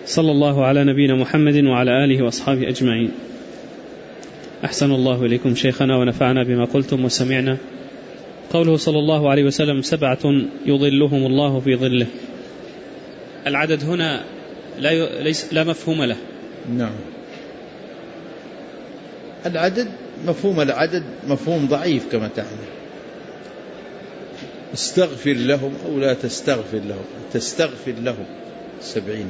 صلى الله على نبينا محمد وعلى آله وأصحابه أجمعين. أحسن الله إليكم شيخنا ونفعنا بما قلتم وسمعنا. قوله صلى الله عليه وسلم 7 يظلهم الله في ظله، العدد هنا لا مفهوم له. نعم، العدد مفهوم العدد مفهوم ضعيف كما تعلم. استغفر لهم أو لا تستغفر لهم، تستغفر لهم 70.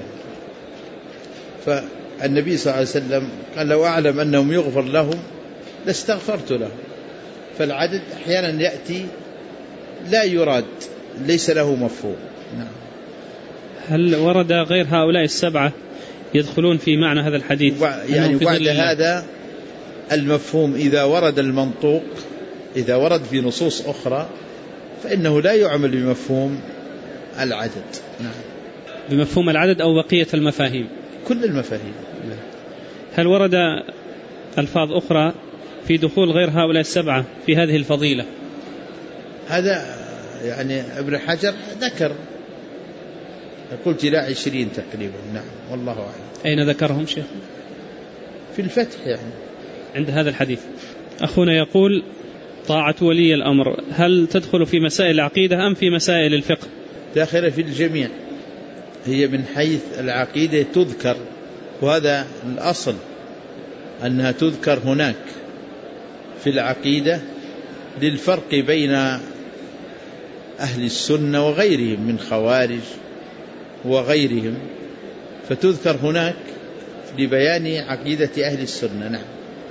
فالنبي صلى الله عليه وسلم قال لو أعلم أنهم يغفر لهم لاستغفرت لهم. فالعدد أحيانا يأتي لا يراد، ليس له مفهوم. نعم. هل ورد غير هؤلاء 7 يدخلون في معنى هذا الحديث؟ يعني بعد هذا المفهوم إذا ورد المنطوق، إذا ورد في نصوص أخرى فإنه لا يعمل بمفهوم العدد. نعم. بمفهوم العدد أو بقية المفاهيم؟ كل المفاهيم. هل ورد ألفاظ أخرى في دخول غير هؤلاء 7 في هذه الفضيلة؟ هذا يعني ابن حجر ذكر، قلت إلى 20 تقريبا. نعم، والله أعلم. أين ذكرهم شيخ؟ في الفتح يعني عند هذا الحديث. أخونا يقول طاعة ولي الأمر هل تدخل في مسائل العقيدة أم في مسائل الفقه؟ داخلة في الجميع، هي من حيث العقيدة تذكر، وهذا الأصل أنها تذكر هناك في العقيدة للفرق بين أهل السنة وغيرهم من خوارج وغيرهم، فتذكر هناك لبيان عقيدة أهل السنة. نعم.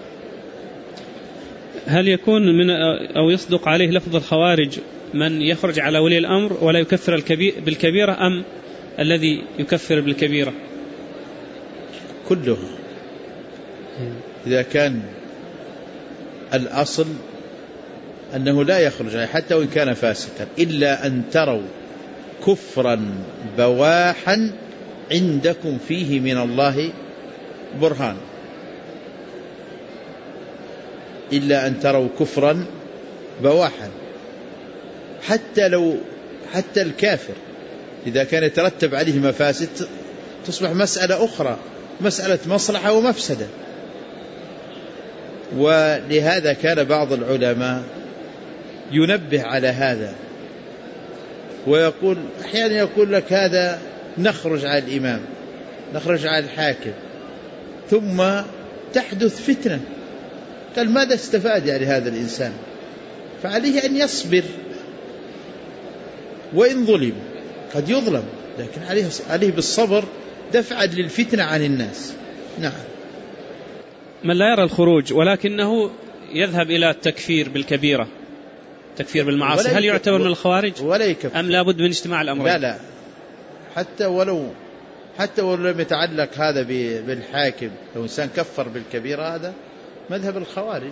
هل يكون من أو يصدق عليه لفظ الخوارج من يخرج على ولي الأمر ولا يكفر بالكبيرة، أم الذي يكفر بالكبيرة؟ كلها. إذا كان الأصل أنه لا يخرج حتى وإن كان فاسقا، إلا أن تروا كفرا بواحا عندكم فيه من الله برهان، إلا أن تروا كفرا بواحا، حتى الكافر إذا كان يترتب عليه مفاسد تصبح مسألة أخرى، مسألة مصلحة ومفسدة. ولهذا كان بعض العلماء ينبه على هذا ويقول أحيانا يقول لك هذا نخرج على الإمام، نخرج على الحاكم، ثم تحدث فتنة. قال ماذا استفاد يعني هذا الإنسان؟ فعليه أن يصبر، وإن ظلم قد يظلم، لكن عليه بالصبر دفعا للفتنة عن الناس. نعم. من لا يرى الخروج ولكنه يذهب إلى التكفير بالكبيرة، تكفير بالمعاصي، هل يعتبر من الخوارج أم لا بد من اجتماع الأمرين؟ لا، حتى ولو لم يتعلق هذا بالحاكم، لو إنسان كفر بالكبيرة هذا مذهب الخوارج.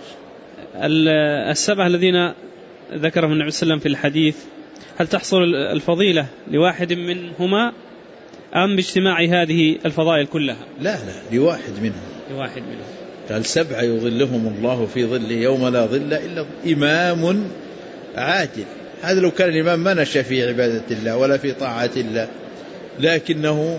7 الذين ذكرهم النبي صلى الله عليه وسلم في الحديث، هل تحصل الفضيلة لواحد منهما أم باجتماع هذه الفضائل كلها؟ لا، لواحد منهم. قال 7 يظلهم الله في ظله يوم لا ظل إلا إمام عادل. هذا لو كان الإمام ما نشأ في عبادة الله ولا في طاعة الله، لكنه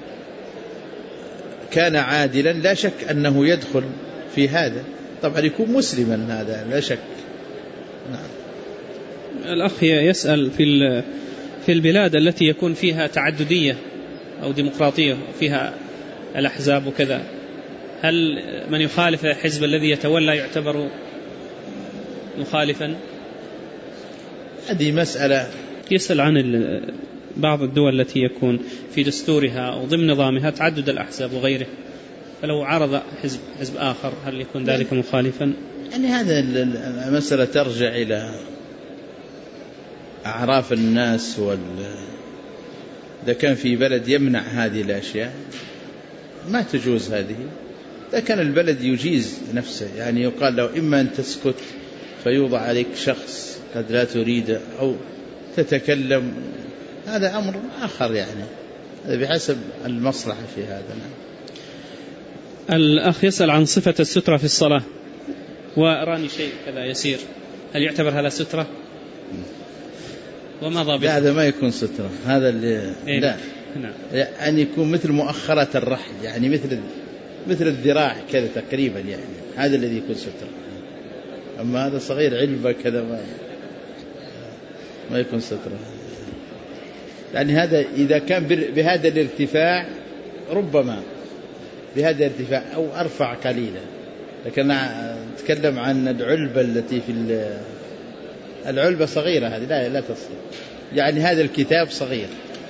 كان عادلا، لا شك أنه يدخل في هذا. طبعا يكون مسلما، هذا لا شك. نعم. الأخ يسأل في البلاد التي يكون فيها تعددية أو ديمقراطية فيها الأحزاب وكذا، هل من يخالف الحزب الذي يتولى يعتبر مخالفا؟ هذه مسألة. يسأل عن بعض الدول التي يكون في دستورها أو ضمن نظامها تعدد الأحزاب وغيره، فلو عرض حزب آخر هل يكون ذلك مخالفا؟ يعني هذا المسألة ترجع إلى أعراف الناس، إذا كان في بلد يمنع هذه الأشياء ما تجوز هذه. إذا كان البلد يجيز نفسه، يعني يقال له إما أن تسكت فيوضع عليك شخص قد لا تريد أو تتكلم، هذا أمر آخر، يعني هذا بحسب المصلحة في هذا. الأخ يسأل عن صفة السترة في الصلاة، وراني شيء كذا يسير، هل يعتبر هذا سترة؟ وما ضابط؟ لا، هذا ما يكون سترة، هذا اللي لا، أن يكون مثل مؤخرة الرحل، يعني مثل الذراع كذا تقريبا، يعني هذا الذي يكون ستر. أما هذا صغير علبة كذا ما يكون ستر. يعني هذا إذا كان بهذا الارتفاع ربما بهذا الارتفاع أو أرفع قليلا، لكن نتكلم عن العلبة التي في العلبة صغيرة، هذه لا تصل. يعني هذا الكتاب صغير،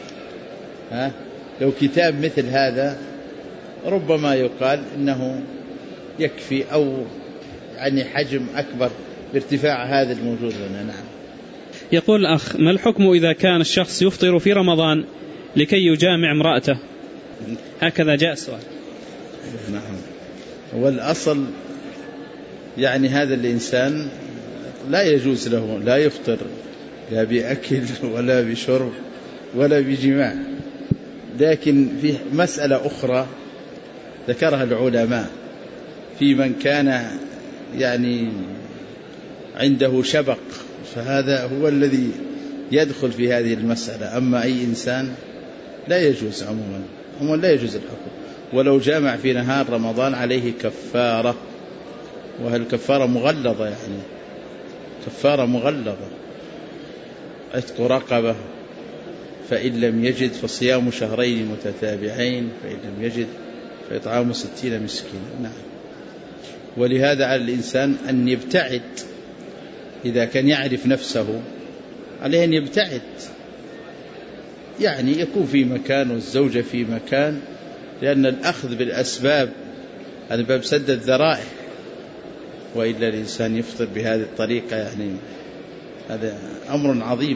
لو كتاب مثل هذا ربما يقال إنه يكفي، أو يعني حجم أكبر بارتفاع هذا الموجود لنا. نعم. يقول الأخ: ما الحكم إذا كان الشخص يفطر في رمضان لكي يجامع امرأته؟ هكذا جاء السؤال. نعم. والأصل يعني هذا الإنسان لا يجوز له لا يفطر لا بأكل ولا بشرب ولا بجماع. لكن في مسألة أخرى ذكرها العلماء في من كان يعني عنده شبق، فهذا هو الذي يدخل في هذه المسألة. أما أي إنسان لا يجوز عموما لا يجوز الحكم. ولو جامع في نهار رمضان عليه كفارة، وهالكفارة مغلظة، يعني كفارة مغلظة، عتق رقبة، فإن لم يجد فصيام شهرين متتابعين، فإن لم يجد فإطعام 60 مسكينا. نعم. ولهذا على الإنسان أن يبتعد، إذا كان يعرف نفسه عليه أن يبتعد، يعني يكون في مكان والزوجة في مكان، لأن الأخذ بالأسباب هذا باب سد الذرائع، وإلا الإنسان يفطر بهذه الطريقة، يعني هذا أمر عظيم،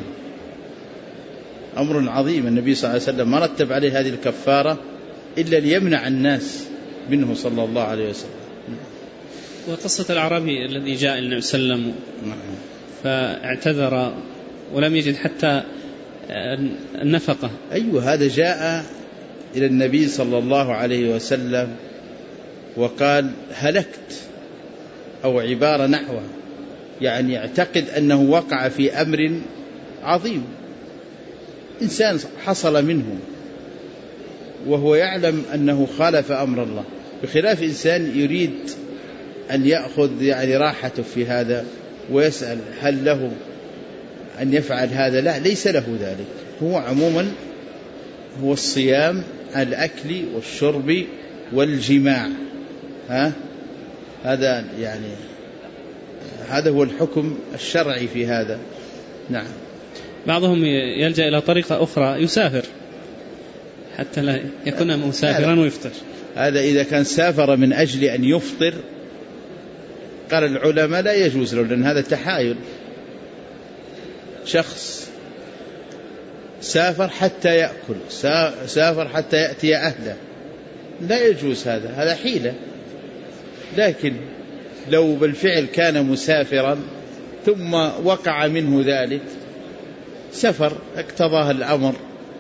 أمر عظيم. النبي صلى الله عليه وسلم ما رتب عليه هذه الكفارة إلا ليمنع الناس منه صلى الله عليه وسلم. وقصة الأعرابي الذي جاء النبي صلى الله عليه وسلم فاعتذر ولم يجد حتى النفقة. أيوة، هذا جاء إلى النبي صلى الله عليه وسلم وقال: هلكت، أو عبارة نحوها، يعني يعتقد أنه وقع في أمر عظيم، إنسان حصل منه وهو يعلم أنه خالف أمر الله، بخلاف إنسان يريد أن يأخذ يعني راحته في هذا ويسأل هل له أن يفعل هذا. لا، ليس له ذلك. هو عموما هو الصيام، الأكل والشرب والجماع، هذا يعني هذا هو الحكم الشرعي في هذا. نعم. بعضهم يلجأ إلى طريقة أخرى، يسافر حتى لا يكون مسافرا ويفطر. هذا إذا كان سافر من أجل أن يفطر قال العلماء لا يجوز له، لأن هذا تحايل. شخص سافر حتى يأكل، سافر حتى يأتي أهله، لا يجوز، هذا حيلة. لكن لو بالفعل كان مسافرا ثم وقع منه ذلك، سفر اقتضاه الأمر،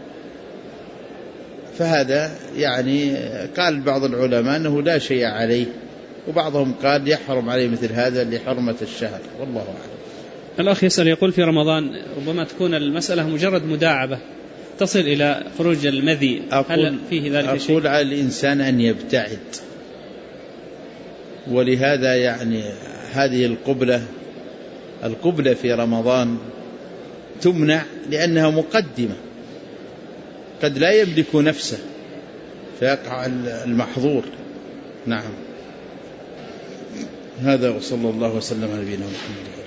فهذا يعني قال بعض العلماء أنه لا شيء عليه، وبعضهم قال يحرم عليه مثل هذا لحرمة الشهر، والله أعلم. الأخ يسأل يقول: في رمضان ربما تكون المسألة مجرد مداعبة تصل إلى خروج المذي، هل فيه ذلك شيء؟ أقول على الإنسان أن يبتعد، ولهذا يعني هذه القبلة في رمضان تمنع لأنها مقدمة، قد لا يملك نفسه فيقع المحظور. نعم. هذا وصلى الله وسلم على نبينا محمد.